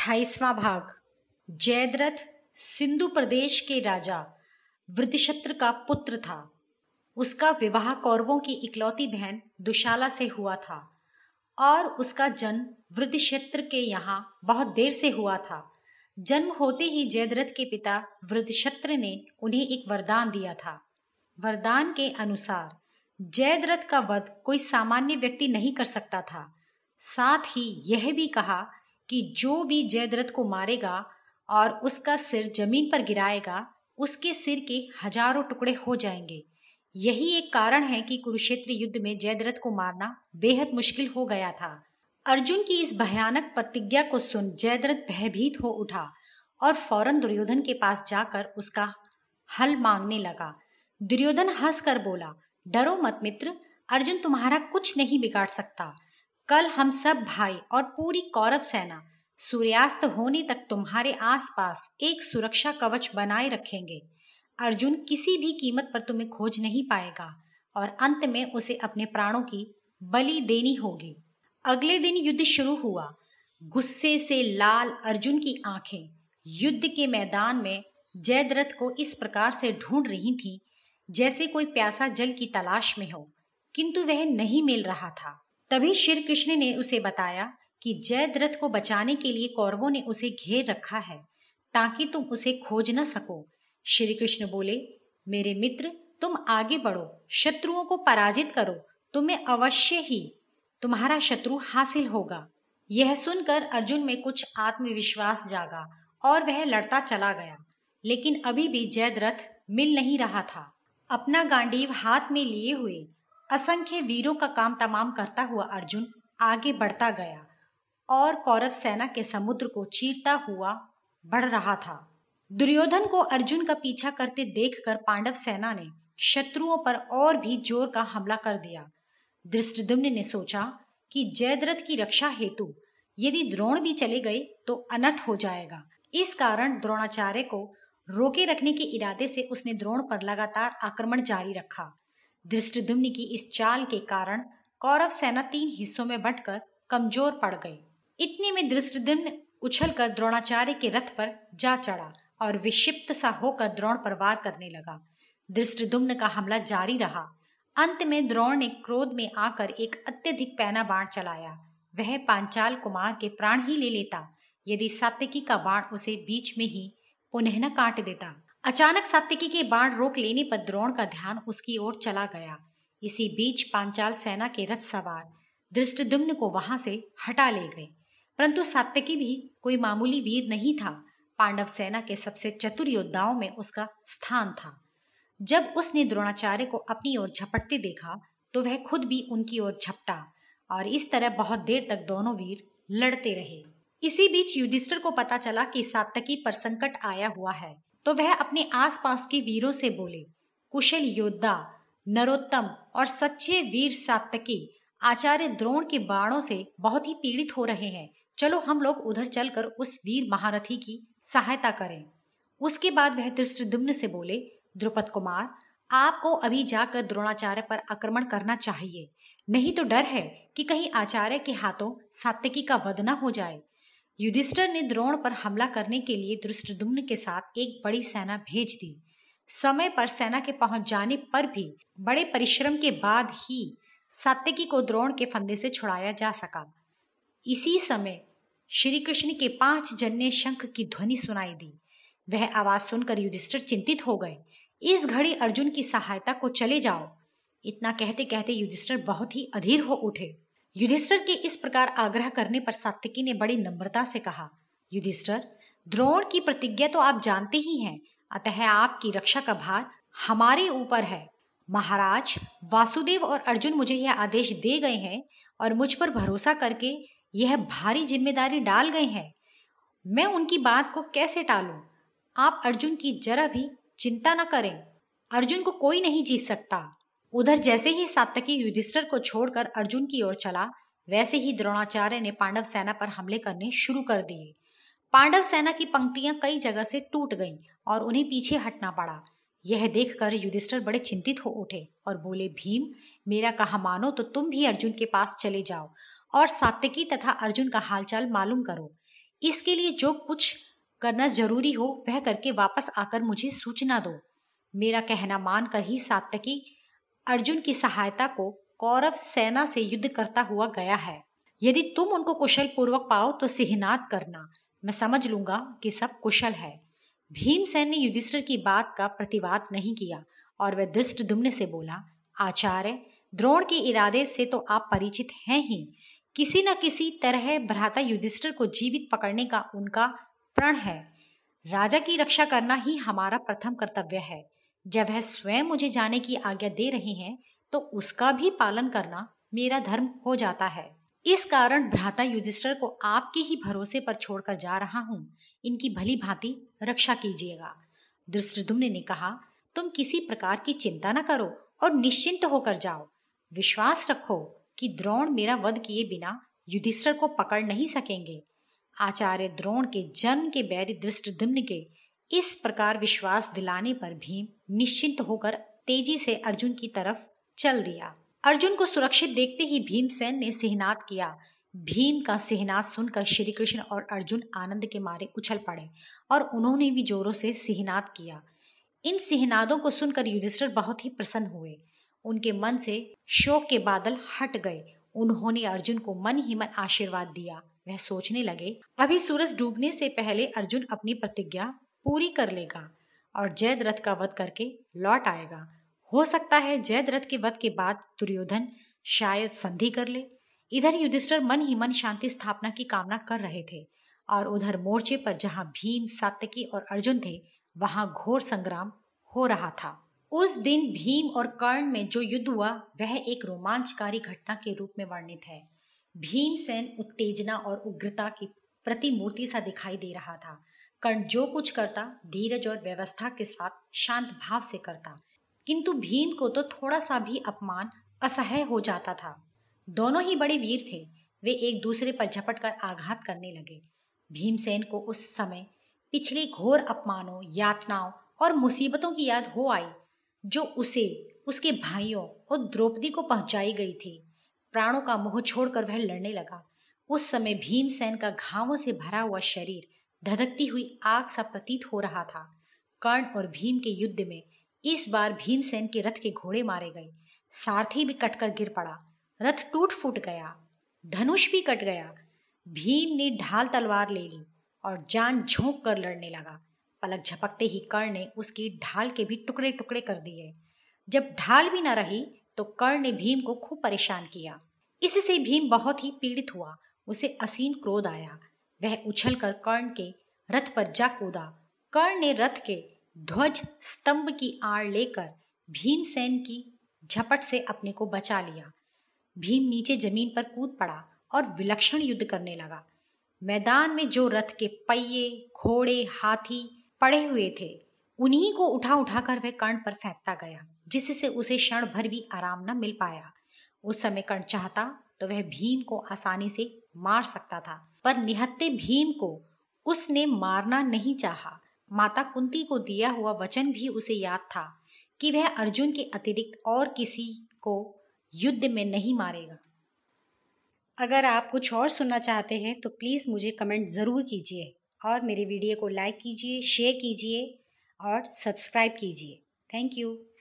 28वां भाग। जयद्रथ सिंधु प्रदेश के राजा वृत्रशत्र का पुत्र था। उसका विवाह कौरवों की इकलौती बहन दुशाला से हुआ था और उसका जन्म वृत्रशत्र के यहाँ बहुत देर से हुआ था। जन्म होते ही जयद्रथ के पिता वृत्रशत्र ने उन्हें एक वरदान दिया था। वरदान के अनुसार जयद्रथ का वध कोई सामान्य व्यक्ति नहीं कर सकता था। साथ ही यह भी कहा कि जो भी जयद्रथ को मारेगा और उसका सिर जमीन पर गिराएगा, उसके सिर के हजारों टुकड़े हो जाएंगे। यही एक कारण है कि कुरुक्षेत्र युद्ध में जयद्रथ को मारना बेहद मुश्किल हो गया था। अर्जुन की इस भयानक प्रतिज्ञा को सुन जयद्रथ भयभीत हो उठा और फौरन दुर्योधन के पास जाकर उसका हल मांगने लगा। दुर्योधन हंसकर बोला, डरो मत मित्र, अर्जुन तुम्हारा कुछ नहीं बिगाड़ सकता। कल हम सब भाई और पूरी कौरव सेना सूर्यास्त होने तक तुम्हारे आसपास एक सुरक्षा कवच बनाए रखेंगे। अर्जुन किसी भी कीमत पर तुम्हें खोज नहीं पाएगा और अंत में उसे अपने प्राणों की बलि देनी होगी। अगले दिन युद्ध शुरू हुआ। गुस्से से लाल अर्जुन की आंखें युद्ध के मैदान में जयद्रथ को इस प्रकार से ढूंढ रही थीं जैसे कोई प्यासा जल की तलाश में हो, किंतु वह नहीं मिल रहा था। तभी श्री कृष्ण ने उसे बताया कि जयद्रथ को बचाने के लिए कौरवों ने उसे घेर रखा है ताकि तुम उसे खोज न सको। श्री कृष्ण बोले, मेरे मित्र, तुम आगे बढ़ो, शत्रुओं को पराजित करो, तुम्हें अवश्य ही तुम्हारा शत्रु हासिल होगा। यह सुनकर अर्जुन में कुछ आत्मविश्वास जागा और वह लड़ता चला गया, लेकिन अभी भी जयद्रथ मिल नहीं रहा था। अपना गांडीव हाथ में लिए हुए असंख्य वीरों का काम तमाम करता हुआ अर्जुन आगे बढ़ता गया और कौरव सेना के समुद्र को चीरता हुआ बढ़ रहा था। दुर्योधन को अर्जुन का पीछा करते देखकर पांडव सेना ने शत्रुओं पर और भी जोर का हमला कर दिया। धृष्टद्युम्न ने सोचा कि जयद्रथ की रक्षा हेतु यदि द्रोण भी चले गए तो अनर्थ हो जाएगा। इस कारण द्रोणाचार्य को रोके रखने के इरादे से उसने द्रोण पर लगातार आक्रमण जारी रखा। धृष्टद्युम्न की इस चाल के कारण कौरव सेना 3 हिस्सों में बंटकर कमजोर पड़ गई। इतने में धृष्टद्युम्न उछलकर द्रोणाचार्य के रथ पर जा चढ़ा और विक्षिप्त सा होकर द्रोण पर वार करने लगा। धृष्टद्युम्न का हमला जारी रहा। अंत में द्रोण ने क्रोध में आकर एक अत्यधिक पैना बाण चलाया। वह पांचाल कुमार के प्राण ही ले लेता यदि सात्यकी का बाण उसे बीच में ही पुनः न काट देता। अचानक सात्यकी के बाण रोक लेने पर द्रोण का ध्यान उसकी ओर चला गया। इसी बीच पांचाल सेना के रथ सवार धृष्टद्युम्न को वहां से हटा ले गए, परंतु सात्यकी भी कोई मामूली वीर नहीं था। पांडव सेना के सबसे चतुर योद्धाओं में उसका स्थान था। जब उसने द्रोणाचार्य को अपनी ओर झपटते देखा तो वह खुद भी उनकी ओर झपटा और इस तरह बहुत देर तक दोनों वीर लड़ते रहे। इसी बीच युधिष्ठिर को पता चला कि सात्यकी पर संकट आया हुआ है, तो वह अपने आसपास के वीरों से बोले, कुशल योद्धा, नरोत्तम और सच्चे वीर सात्यकी आचार्य द्रोण के बाणों से बहुत ही पीड़ित हो रहे हैं। चलो हम लोग उधर चलकर उस वीर महारथी की सहायता करें। उसके बाद वह धृष्टद्युम्न से बोले, द्रुपद कुमार, आपको अभी जाकर द्रोणाचार्य पर आक्रमण करना चाहिए, नहीं तो डर है कि कहीं आचार्य के हाथों सात्यकी का वध न हो जाए। युधिष्ठिर ने द्रोण पर हमला करने के लिए धृष्टद्युम्न के साथ एक बड़ी सेना भेज दी। समय पर सेना के पहुंच जाने पर भी बड़े परिश्रम के बाद ही सात्यकी को द्रोण के फंदे से छुड़ाया जा सका। इसी समय श्री कृष्ण के 5 जन्य शंख की ध्वनि सुनाई दी। वह आवाज सुनकर युधिष्ठिर चिंतित हो गए। इस घड़ी अर्जुन की सहायता को चले जाओ। इतना कहते कहते युधिष्ठिर बहुत ही अधीर हो उठे। युधिष्ठिर के इस प्रकार आग्रह करने पर सात्यकी ने बड़ी नम्रता से कहा, युधिष्ठिर, द्रोण की प्रतिज्ञा तो आप जानते ही हैं, अतः आपकी रक्षा का भार हमारे ऊपर है। महाराज वासुदेव और अर्जुन मुझे यह आदेश दे गए हैं और मुझ पर भरोसा करके यह भारी जिम्मेदारी डाल गए हैं। मैं उनकी बात को कैसे टालूं? आप अर्जुन की जरा भी चिंता न करें, अर्जुन को कोई नहीं जीत सकता। उधर जैसे ही सात्यकी युधिष्ठिर को छोड़कर अर्जुन की ओर चला, वैसे ही द्रोणाचार्य ने पांडव सेना पर हमले करने शुरू कर दिए। पांडव सेना की पंक्तियां कई जगह से टूट गईं और उन्हें पीछे हटना पड़ा। यह देखकर युधिष्ठिर बड़े चिंतित हो उठे और बोले, भीम, मेरा कहा मानो तो तुम भी अर्जुन के पास चले जाओ और सात्यकी तथा अर्जुन का हालचाल मालूम करो। इसके लिए जो कुछ करना जरूरी हो वह करके वापस आकर मुझे सूचना दो। मेरा कहना मानकर ही सात्यकी अर्जुन की सहायता को कौरव सेना से युद्ध करता हुआ गया है। यदि तुम उनको कुशल पूर्वक पाओ तो सिहनाद करना, मैं समझ लूंगा कि सब कुशल है। भीमसेन ने युधिष्ठिर की बात का प्रतिवाद नहीं किया और वह धृष्टद्युम्न से बोला, आचार्य, द्रोण के इरादे से तो आप परिचित हैं ही। किसी न किसी तरह भ्राता युधिष्ठिर को जीवित पकड़ने का उनका प्रण है। राजा की रक्षा करना ही हमारा प्रथम कर्तव्य है। जब वह स्वयं मुझे जाने की आज्ञा दे रहे हैं तो उसका भी पालन करना मेरा धर्म हो जाता है। इस कारण भ्राता युधिष्ठिर को आपके ही भरोसे पर छोड़कर जा रहा हूं। इनकी भली भांति रक्षा कीजिएगा। धृष्टद्युम्न ने कहा, तुम किसी प्रकार की चिंता न करो और निश्चिंत होकर जाओ। विश्वास रखो कि द्रोण मेरा वध किए बिना युधिष्ठिर को पकड़ नहीं सकेंगे। आचार्य द्रोण के जन्म के बैरी धृष्टद्युम्न के इस प्रकार विश्वास दिलाने पर भीम निश्चिंत होकर तेजी से अर्जुन की तरफ चल दिया। अर्जुन को सुरक्षित देखते ही भीमसेन ने सिहनाद किया। भीम का सिहनाद सुनकर श्री कृष्ण और अर्जुन आनंद के मारे उछल पड़े और उन्होंने भी जोरों से सिहनाद किया। इन सिहनादों को सुनकर युधिष्ठिर बहुत ही प्रसन्न हुए। उनके मन से शोक के बादल हट गए। उन्होंने अर्जुन को मन ही मन आशीर्वाद दिया। वह सोचने लगे, अभी सूरज डूबने से पहले अर्जुन अपनी प्रतिज्ञा पूरी कर लेगा और जयद्रथ का वध करके लौट आएगा। हो सकता है जयद्रथ के वध के बाद दुर्योधन शायद संधि कर ले। इधर युधिष्ठिर मन ही मन शांति स्थापना की कामना कर रहे थे और उधर मोर्चे पर जहां भीम, सात्यकी और अर्जुन थे वहां घोर संग्राम हो रहा था। उस दिन भीम और कर्ण में जो युद्ध हुआ वह एक रोमांचकारी घटना के रूप में वर्णित है। भीमसेन उत्तेजना और उग्रता की प्रतिमूर्ति सा दिखाई दे रहा था। कर्ण जो कुछ करता धीरज और व्यवस्था के साथ शांत भाव से करता, किंतु भीम को तो थोड़ा सा भी अपमान असह्य हो जाता था। दोनों ही बड़े वीर थे। वे एक दूसरे पर झपट कर आघात करने लगे। भीमसेन को उस समय पिछले घोर अपमानों, यातनाओं और मुसीबतों की याद हो आई जो उसे, उसके भाइयों और द्रौपदी को पहुंचाई गई थी। प्राणों का मोह छोड़कर वह लड़ने लगा। उस समय भीमसेन का घावों से भरा हुआ शरीर धधकती हुई आग सा प्रतीत हो रहा था। कर्ण और भीम के युद्ध में इस बार भीमसेन के रथ के घोड़े मारे गए। सारथी भी कटकर गिर पड़ा। रथ टूट फूट गया। धनुष भी कट गया। भीम ने ढाल तलवार ले ली और जान झोंक कर लड़ने लगा। पलक झपकते ही कर्ण ने उसकी ढाल के भी टुकड़े टुकड़े कर दिए। जब ढाल भी न रही तो कर्ण ने भीम को खूब परेशान किया। इससे भीम बहुत ही पीड़ित हुआ। उसे असीम क्रोध आया। वह उछलकर कर्ण के रथ पर जा कूदा। कर्ण ने रथ के ध्वज स्तंभ की आड़ लेकर भीमसेन की झपट से अपने को बचा लिया। भीम नीचे जमीन पर कूद पड़ा और विलक्षण युद्ध करने लगा। मैदान में जो रथ के पहिए, घोड़े, हाथी पड़े हुए थे उन्हीं को उठा उठाकर वह कर्ण पर फेंकता गया, जिससे उसे क्षण भर भी आराम न मिल पाया। उस समय कर्ण चाहता तो वह भीम को आसानी से मार सकता था, पर निहत्थे भीम को उसने मारना नहीं चाहा। माता कुंती को दिया हुआ वचन भी उसे याद था कि वह अर्जुन के अतिरिक्त और किसी को युद्ध में नहीं मारेगा। अगर आप कुछ और सुनना चाहते हैं तो प्लीज़ मुझे कमेंट ज़रूर कीजिए और मेरे वीडियो को लाइक कीजिए, शेयर कीजिए और सब्सक्राइब कीजिए। Thank you.